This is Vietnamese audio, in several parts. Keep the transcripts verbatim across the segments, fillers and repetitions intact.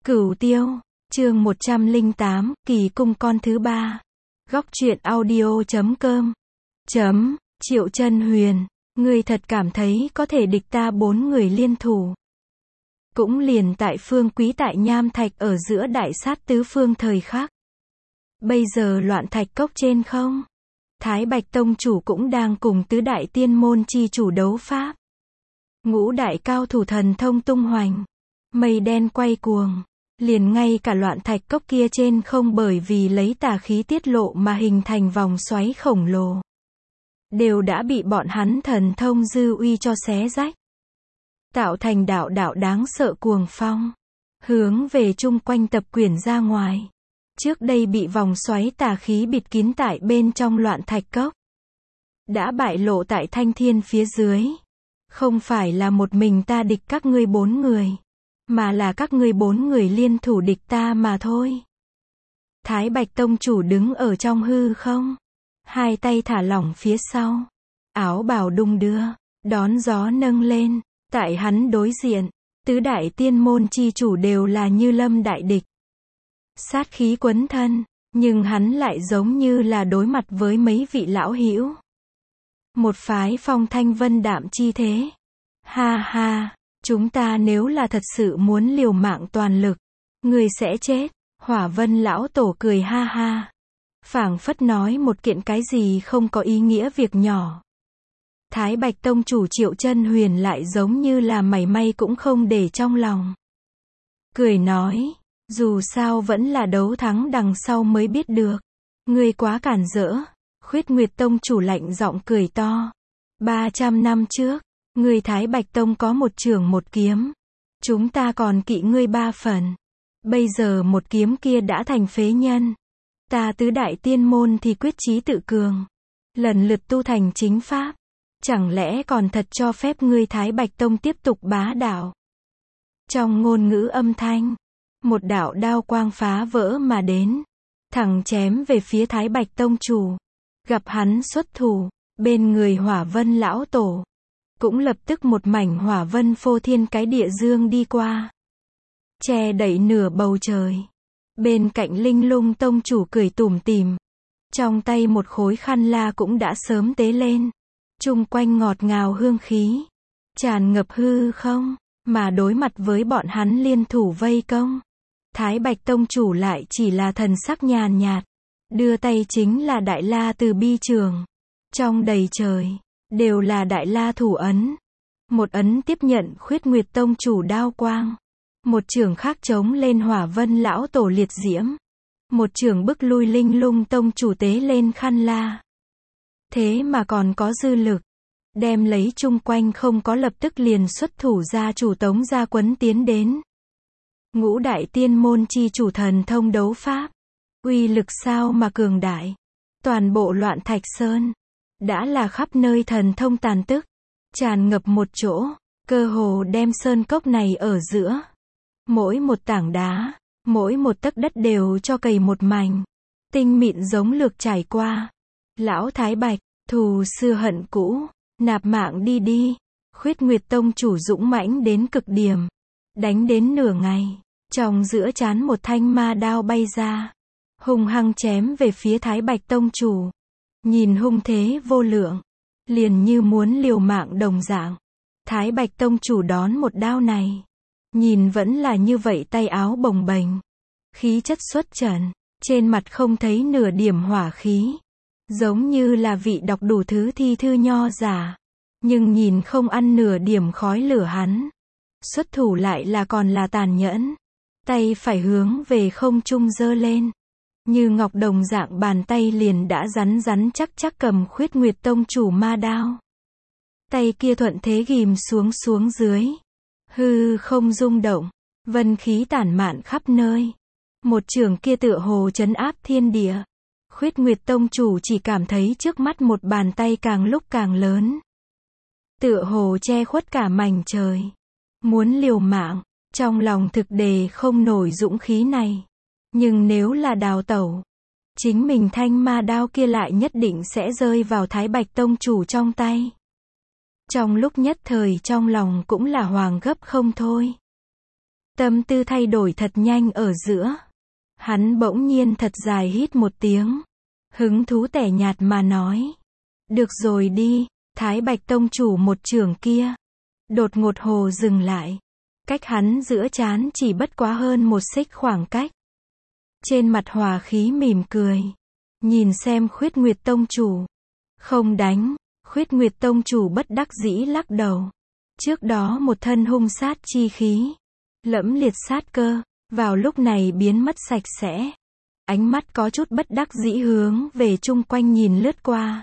Cửu Tiêu, chương một trăm lẻ tám, kỳ cung con thứ ba. Góc truyện audio chấm com. Chấm, Triệu Chân Huyền, ngươi thật cảm thấy có thể địch ta bốn người liên thủ. Cũng liền tại Phương Quý tại Nham Thạch ở giữa đại sát tứ phương thời khắc. Bây giờ loạn thạch cốc trên không? Thái Bạch Tông chủ cũng đang cùng tứ đại tiên môn chi chủ đấu pháp. Ngũ đại cao thủ thần thông tung hoành. Mây đen quay cuồng. Liền ngay cả loạn thạch cốc kia trên không bởi vì lấy tà khí tiết lộ mà hình thành vòng xoáy khổng lồ. Đều đã bị bọn hắn thần thông dư uy cho xé rách. Tạo thành đạo đạo đáng sợ cuồng phong. Hướng về chung quanh tập quyển ra ngoài. Trước đây bị vòng xoáy tà khí bịt kín tại bên trong loạn thạch cốc. Đã bại lộ tại thanh thiên phía dưới. Không phải là một mình ta địch các ngươi bốn người. Mà là các ngươi bốn người liên thủ địch ta mà thôi. Thái Bạch Tông chủ đứng ở trong hư không. Hai tay thả lỏng phía sau. Áo bào đung đưa. Đón gió nâng lên. Tại hắn đối diện. Tứ đại tiên môn chi chủ đều là như lâm đại địch. Sát khí quấn thân. Nhưng hắn lại giống như là đối mặt với mấy vị lão hữu. Một phái phong thanh vân đạm chi thế. Ha ha. Chúng ta nếu là thật sự muốn liều mạng toàn lực, người sẽ chết. Hỏa Vân lão tổ cười ha ha. Phảng phất nói một kiện cái gì không có ý nghĩa việc nhỏ. Thái Bạch Tông chủ Triệu Chân Huyền lại giống như là mảy may cũng không để trong lòng. Cười nói, dù sao vẫn là đấu thắng đằng sau mới biết được. Ngươi quá cản rỡ. Khuyết Nguyệt Tông chủ lạnh giọng cười to. ba trăm năm trước. Ngươi Thái Bạch Tông có một trường một kiếm. Chúng ta còn kỵ ngươi ba phần. Bây giờ một kiếm kia đã thành phế nhân. Ta tứ đại tiên môn thì quyết chí tự cường. Lần lượt tu thành chính pháp. Chẳng lẽ còn thật cho phép ngươi Thái Bạch Tông tiếp tục bá đạo? Trong ngôn ngữ âm thanh. Một đạo đao quang phá vỡ mà đến. Thẳng chém về phía Thái Bạch Tông chủ. Gặp hắn xuất thủ. Bên người Hỏa Vân lão tổ. Cũng lập tức một mảnh hỏa vân phô thiên cái địa dương đi qua. Che đậy nửa bầu trời. Bên cạnh Linh Lung Tông chủ cười tủm tỉm. Trong tay một khối khăn la cũng đã sớm tế lên. Chung quanh ngọt ngào hương khí. Tràn ngập hư không. Mà đối mặt với bọn hắn liên thủ vây công. Thái Bạch Tông chủ lại chỉ là thần sắc nhàn nhạt. Đưa tay chính là Đại La Từ Bi Trường. Trong đầy trời. Đều là Đại La thủ ấn. Một ấn tiếp nhận Khuyết Nguyệt Tông chủ đao quang. Một chưởng khác chống lên Hỏa Vân lão tổ liệt diễm. Một chưởng bức lui Linh Lung Tông chủ tế lên khăn la. Thế mà còn có dư lực. Đem lấy chung quanh không có lập tức liền xuất thủ gia chủ Tống gia quấn tiến đến. Ngũ đại tiên môn chi chủ thần thông đấu pháp. Uy lực sao mà cường đại. Toàn bộ loạn thạch sơn. Đã là khắp nơi thần thông tàn tức. Tràn ngập một chỗ. Cơ hồ đem sơn cốc này ở giữa. Mỗi một tảng đá. Mỗi một tấc đất đều cho cày một mảnh. Tinh mịn giống lược trải qua. Lão Thái Bạch. Thù xưa hận cũ. Nạp mạng đi đi. Khuyết Nguyệt Tông chủ dũng mãnh đến cực điểm. Đánh đến nửa ngày. Trong giữa trán một thanh ma đao bay ra. Hung hăng chém về phía Thái Bạch Tông chủ. Nhìn hung thế vô lượng. Liền như muốn liều mạng đồng dạng. Thái Bạch Tông chủ đón một đao này. Nhìn vẫn là như vậy tay áo bồng bềnh. Khí chất xuất trần. Trên mặt không thấy nửa điểm hỏa khí. Giống như là vị đọc đủ thứ thi thư nho giả. Nhưng nhìn không ăn nửa điểm khói lửa hắn. Xuất thủ lại là còn là tàn nhẫn. Tay phải hướng về không trung giơ lên. Như ngọc đồng dạng bàn tay liền đã rắn rắn chắc chắc cầm Khuyết Nguyệt Tông chủ ma đao. Tay kia thuận thế ghim xuống xuống dưới. Hư không rung động. Vân khí tản mạn khắp nơi. Một chưởng kia tựa hồ trấn áp thiên địa. Khuyết Nguyệt Tông chủ chỉ cảm thấy trước mắt một bàn tay càng lúc càng lớn. Tựa hồ che khuất cả mảnh trời. Muốn liều mạng. Trong lòng thực đề không nổi dũng khí này. Nhưng nếu là đào tẩu, chính mình thanh ma đao kia lại nhất định sẽ rơi vào Thái Bạch Tông chủ trong tay. Trong lúc nhất thời trong lòng cũng là hoàng gấp không thôi. Tâm tư thay đổi thật nhanh ở giữa. Hắn bỗng nhiên thật dài hít một tiếng. Hứng thú tẻ nhạt mà nói. Được rồi đi, Thái Bạch Tông chủ một chưởng kia. Đột ngột hồ dừng lại. Cách hắn giữa trán chỉ bất quá hơn một xích khoảng cách. Trên mặt hòa khí mỉm cười. Nhìn xem Khuyết Nguyệt Tông chủ. Không đánh, Khuyết Nguyệt Tông chủ bất đắc dĩ lắc đầu. Trước đó một thân hung sát chi khí. Lẫm liệt sát cơ, vào lúc này biến mất sạch sẽ. Ánh mắt có chút bất đắc dĩ hướng về chung quanh nhìn lướt qua.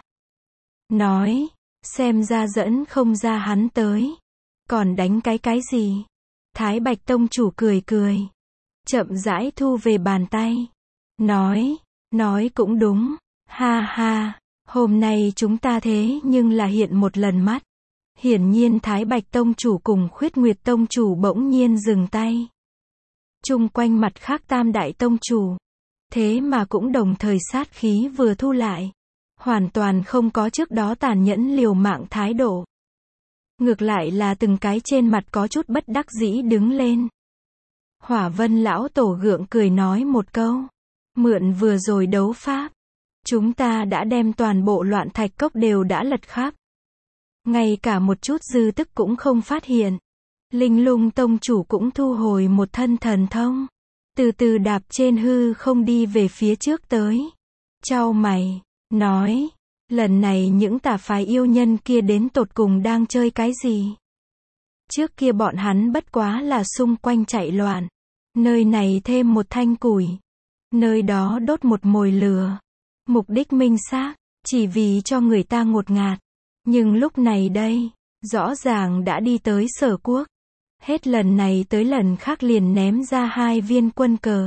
Nói, xem ra dẫn không ra hắn tới. Còn đánh cái cái gì? Thái Bạch Tông chủ cười cười. Chậm rãi thu về bàn tay. Nói, nói cũng đúng. Ha ha, hôm nay chúng ta thế nhưng là hiện một lần mắt. Hiển nhiên Thái Bạch Tông chủ cùng Khuyết Nguyệt Tông chủ bỗng nhiên dừng tay. Chung quanh mặt khác tam đại tông chủ. Thế mà cũng đồng thời sát khí vừa thu lại. Hoàn toàn không có trước đó tàn nhẫn liều mạng thái độ. Ngược lại là từng cái trên mặt có chút bất đắc dĩ đứng lên. Hỏa Vân lão tổ gượng cười nói một câu. Mượn vừa rồi đấu pháp. Chúng ta đã đem toàn bộ Loạn Thạch Cốc đều đã lật khắp. Ngay cả một chút dư tức cũng không phát hiện. Linh Lung Tông chủ cũng thu hồi một thân thần thông. Từ từ đạp trên hư không đi về phía trước tới. Chau mày, nói. Lần này những tà phái yêu nhân kia đến tột cùng đang chơi cái gì? Trước kia bọn hắn bất quá là xung quanh chạy loạn. Nơi này thêm một thanh củi. Nơi đó đốt một mồi lửa. Mục đích minh xác, chỉ vì cho người ta ngột ngạt. Nhưng lúc này đây, rõ ràng đã đi tới Sở Quốc. Hết lần này tới lần khác liền ném ra hai viên quân cờ.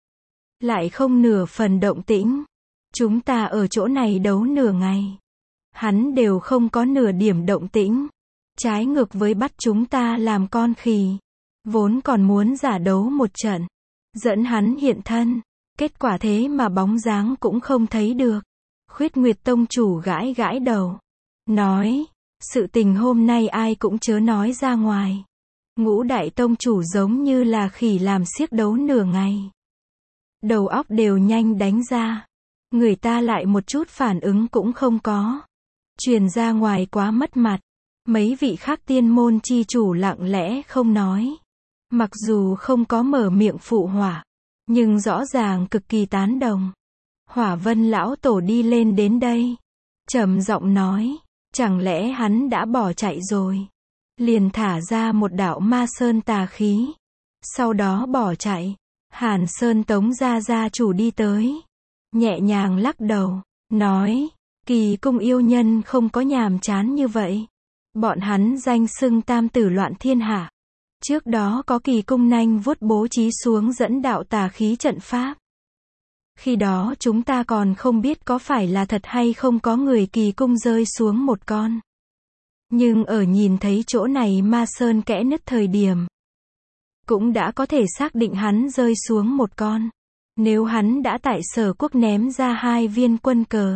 Lại không nửa phần động tĩnh. Chúng ta ở chỗ này đấu nửa ngày. Hắn đều không có nửa điểm động tĩnh. Trái ngược với bắt chúng ta làm con khỉ. Vốn còn muốn giả đấu một trận. Dẫn hắn hiện thân. Kết quả thế mà bóng dáng cũng không thấy được. Khuyết Nguyệt Tông chủ gãi gãi đầu. Nói, sự tình hôm nay ai cũng chớ nói ra ngoài. Ngũ đại tông chủ giống như là khỉ làm xiếc đấu nửa ngày. Đầu óc đều nhanh đánh ra. Người ta lại một chút phản ứng cũng không có. Truyền ra ngoài quá mất mặt. Mấy vị khác tiên môn chi chủ lặng lẽ không nói. Mặc dù không có mở miệng phụ họa, nhưng rõ ràng cực kỳ tán đồng. Hỏa Vân lão tổ đi lên đến đây. Trầm giọng nói. Chẳng lẽ hắn đã bỏ chạy rồi? Liền thả ra một đạo ma sơn tà khí. Sau đó bỏ chạy. Hàn Sơn Tống gia gia chủ đi tới. Nhẹ nhàng lắc đầu. Nói. Kỳ cung yêu nhân không có nhàm chán như vậy. Bọn hắn danh xưng tam tử loạn thiên hạ. Trước đó có kỳ cung nanh vuốt bố trí xuống dẫn đạo tà khí trận pháp. Khi đó chúng ta còn không biết có phải là thật hay không có người kỳ cung rơi xuống một con. Nhưng ở nhìn thấy chỗ này ma sơn kẽ nứt thời điểm. Cũng đã có thể xác định hắn rơi xuống một con. Nếu hắn đã tại Sở Quốc ném ra hai viên quân cờ.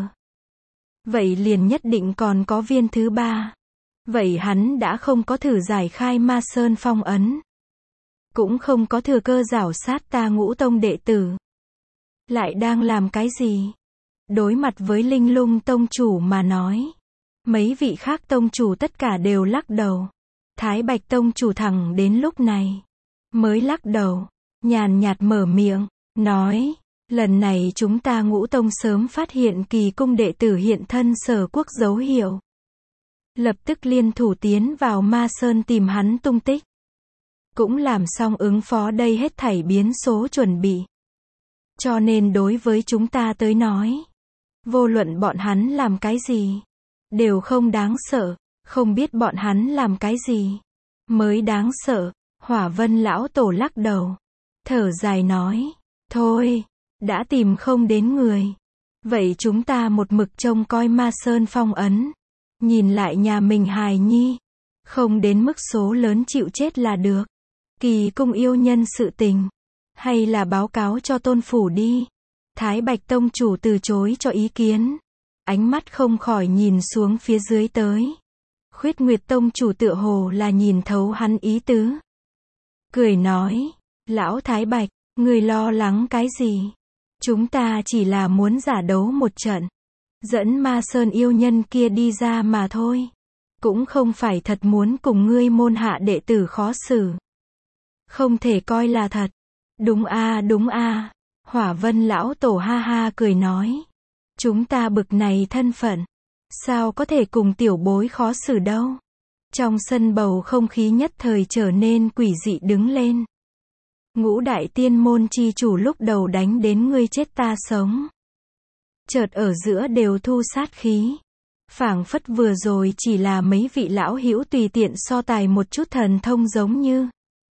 Vậy liền nhất định còn có viên thứ ba. Vậy hắn đã không có thử giải khai ma sơn phong ấn. Cũng không có thừa cơ giảo sát ta Ngũ Tông đệ tử. Lại đang làm cái gì? Đối mặt với Linh Lung Tông chủ mà nói. Mấy vị khác tông chủ tất cả đều lắc đầu. Thái Bạch Tông chủ thẳng đến lúc này. Mới lắc đầu. Nhàn nhạt mở miệng. Nói. Lần này chúng ta Ngũ Tông sớm phát hiện kỳ cung đệ tử hiện thân Sở Quốc dấu hiệu. Lập tức liên thủ tiến vào Ma Sơn tìm hắn tung tích. Cũng làm xong ứng phó đây hết thảy biến số chuẩn bị. Cho nên đối với chúng ta tới nói. Vô luận bọn hắn làm cái gì. Đều không đáng sợ. Không biết bọn hắn làm cái gì. Mới đáng sợ. Hỏa Vân lão tổ lắc đầu. Thở dài nói. Thôi. Đã tìm không đến người. Vậy chúng ta một mực trông coi Ma Sơn phong ấn. Nhìn lại nhà mình hài nhi. Không đến mức số lớn chịu chết là được. Kỳ cung yêu nhân sự tình. Hay là báo cáo cho tôn phủ đi. Thái Bạch Tông chủ từ chối cho ý kiến. Ánh mắt không khỏi nhìn xuống phía dưới tới. Khuyết Nguyệt Tông chủ tựa hồ là nhìn thấu hắn ý tứ. cười nói, lão Thái Bạch, ngươi lo lắng cái gì? Chúng ta chỉ là muốn giả đấu một trận, dẫn Ma Sơn yêu nhân kia đi ra mà thôi. Cũng không phải thật muốn cùng ngươi môn hạ đệ tử khó xử. Không thể coi là thật. Đúng a đúng a. Hỏa Vân lão tổ ha ha cười nói. Chúng ta bực này thân phận. Sao có thể cùng tiểu bối khó xử đâu. Trong sân bầu không khí nhất thời trở nên quỷ dị đứng lên. Ngũ đại tiên môn chi chủ lúc đầu đánh đến ngươi chết ta sống. Chợt ở giữa đều thu sát khí. Phảng phất vừa rồi chỉ là mấy vị lão hữu tùy tiện so tài một chút thần thông giống như.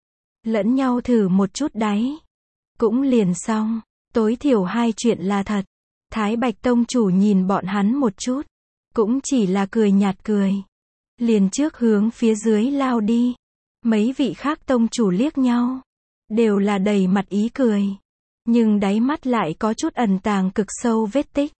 Lẫn nhau thử một chút đáy. Cũng liền xong. Tối thiểu hai chuyện là thật. Thái Bạch Tông chủ nhìn bọn hắn một chút. Cũng chỉ là cười nhạt cười. Liền trước hướng phía dưới lao đi. Mấy vị khác tông chủ liếc nhau. Đều là đầy mặt ý cười. Nhưng đáy mắt lại có chút ẩn tàng cực sâu vết tích.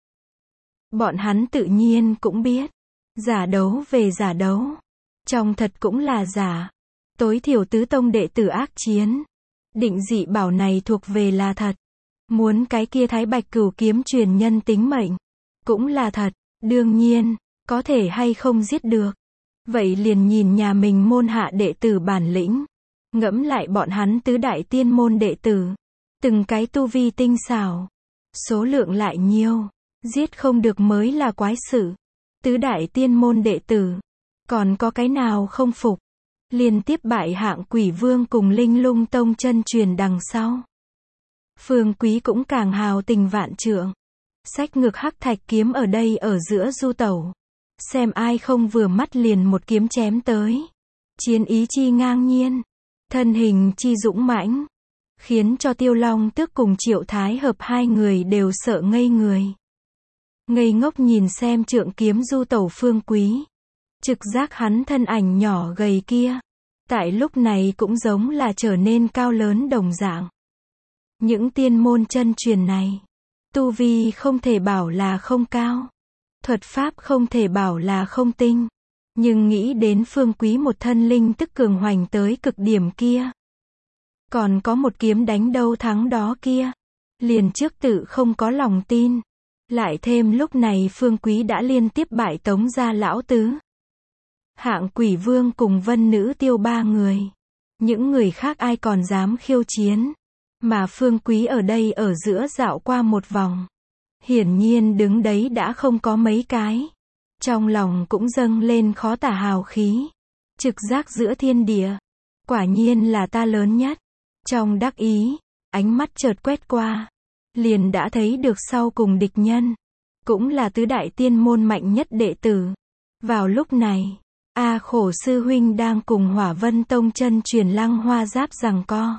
Bọn hắn tự nhiên cũng biết. Giả đấu về giả đấu. Trong thật cũng là giả. Tối thiểu tứ tông đệ tử ác chiến. Định dị bảo này thuộc về là thật. Muốn cái kia Thái Bạch Cửu kiếm truyền nhân tính mệnh. Cũng là thật. Đương nhiên, có thể hay không giết được. Vậy liền nhìn nhà mình môn hạ đệ tử bản lĩnh. Ngẫm lại bọn hắn tứ đại tiên môn đệ tử. Từng cái tu vi tinh xảo. Số lượng lại nhiều. Giết không được mới là quái sự. Tứ đại tiên môn đệ tử. Còn có cái nào không phục. Liên tiếp bại hạng Quỷ Vương cùng Linh Lung Tông chân truyền đằng sau. Phương Quý cũng càng hào tình vạn trượng. Xách ngược hắc thạch kiếm ở đây ở giữa du tẩu. Xem ai không vừa mắt liền một kiếm chém tới. Chiến ý chi ngang nhiên. Thân hình chi dũng mãnh. Khiến cho Tiêu Long Tước cùng Triệu Thái Hợp hai người đều sợ ngây người. Ngây ngốc nhìn xem trượng kiếm du tẩu Phương Quý. Trực giác hắn thân ảnh nhỏ gầy kia. Tại lúc này cũng giống là trở nên cao lớn đồng dạng. Những tiên môn chân truyền này. Tu vi không thể bảo là không cao. Thuật pháp không thể bảo là không tinh. Nhưng nghĩ đến Phương Quý một thân linh tức cường hoành tới cực điểm kia. Còn có một kiếm đánh đâu thắng đó kia. Liền trước tự không có lòng tin. Lại thêm lúc này Phương Quý đã liên tiếp bại tống ra lão tứ. Hạng Quỷ Vương cùng Vân Nữ Tiêu ba người. Những người khác ai còn dám khiêu chiến. Mà Phương Quý ở đây ở giữa dạo qua một vòng. Hiển nhiên đứng đấy đã không có mấy cái. Trong lòng cũng dâng lên khó tả hào khí. Trực giác giữa thiên địa. Quả nhiên là ta lớn nhất. Trong đắc ý, ánh mắt chợt quét qua. Liền đã thấy được sau cùng địch nhân. Cũng là tứ đại tiên môn mạnh nhất đệ tử. Vào lúc này, A Khổ sư huynh đang cùng Hỏa Vân Tông chân truyền Lăng Hoa Giáp giằng co.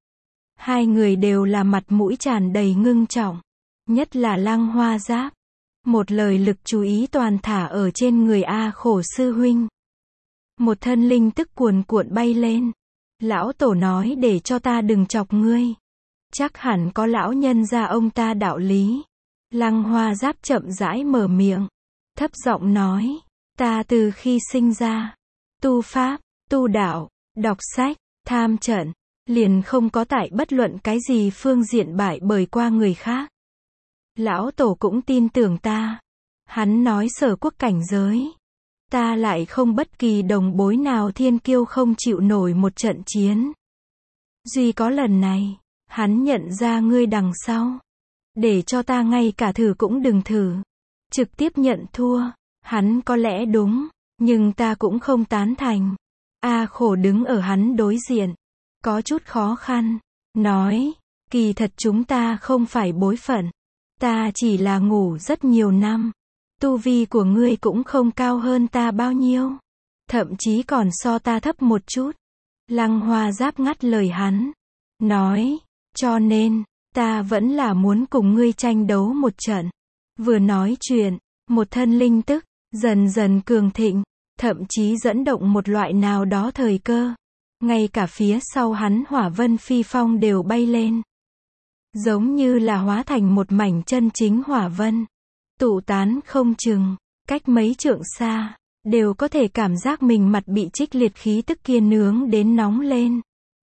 Hai người đều là mặt mũi tràn đầy ngưng trọng. Nhất là Lăng Hoa Giáp. Một lời lực chú ý toàn thả ở trên người A Khổ sư huynh. Một thân linh tức cuồn cuộn bay lên. Lão tổ nói để cho ta đừng chọc ngươi. Chắc hẳn có lão nhân gia ông ta đạo lý. Lăng Hoa Giáp chậm rãi mở miệng. Thấp giọng nói. Ta từ khi sinh ra. Tu pháp, tu đạo, đọc sách, tham trận. Liền không có tại bất luận cái gì phương diện bại bởi qua người khác. Lão tổ cũng tin tưởng ta. Hắn nói sở quốc cảnh giới. Ta lại không bất kỳ đồng bối nào thiên kiêu không chịu nổi một trận chiến. Duy có lần này, hắn nhận ra ngươi đằng sau. Để cho ta ngay cả thử cũng đừng thử. Trực tiếp nhận thua. Hắn có lẽ đúng, nhưng ta cũng không tán thành. A Khổ đứng ở hắn đối diện. Có chút khó khăn. Nói, kỳ thật chúng ta không phải bối phận. Ta chỉ là ngủ rất nhiều năm. Tu vi của ngươi cũng không cao hơn ta bao nhiêu. Thậm chí còn so ta thấp một chút. Lăng Hoa Giáp ngắt lời hắn. Nói, cho nên, ta vẫn là muốn cùng ngươi tranh đấu một trận. Vừa nói chuyện, một thân linh tức, dần dần cường thịnh, thậm chí dẫn động một loại nào đó thời cơ. Ngay cả phía sau hắn Hỏa Vân Phi Phong đều bay lên. Giống như là hóa thành một mảnh chân chính hỏa vân. Tụ tán không chừng, cách mấy trượng xa, đều có thể cảm giác mình mặt bị trích liệt khí tức kia nướng đến nóng lên.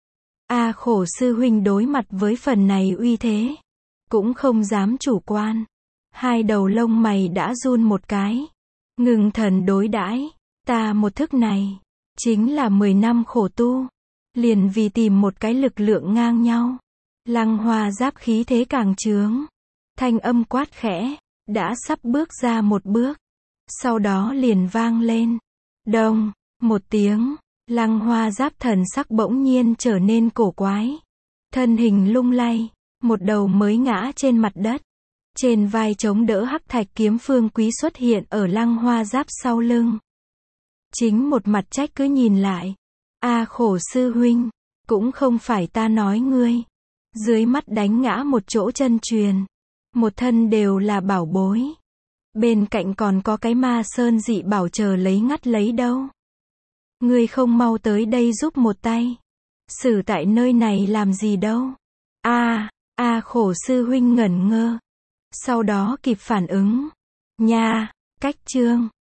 A khổ sư huynh đối mặt với phần này uy thế, cũng không dám chủ quan. Hai đầu lông mày đã run một cái. Ngưng thần đối đãi, ta một thức này, chính là mười năm khổ tu, liền vì tìm một cái lực lượng ngang nhau. Lăng Hoa Giáp khí thế càng trướng, thanh âm quát khẽ, đã sắp bước ra một bước, sau đó liền vang lên. Đông, một tiếng, Lăng Hoa Giáp thần sắc bỗng nhiên trở nên cổ quái. Thân hình lung lay, một đầu mới ngã trên mặt đất. Trên vai chống đỡ hắc thạch kiếm Phương Quý xuất hiện ở Lăng Hoa Giáp sau lưng. Chính một mặt trách cứ nhìn lại. A khổ sư huynh, cũng không phải ta nói ngươi. Dưới mắt đánh ngã một chỗ chân truyền. Một thân đều là bảo bối. Bên cạnh còn có cái ma sơn dị bảo chờ lấy ngắt lấy đâu. Ngươi không mau tới đây giúp một tay. Xử tại nơi này làm gì đâu. A, A khổ sư huynh ngẩn ngơ. Sau đó kịp phản ứng. Nha, cách chương.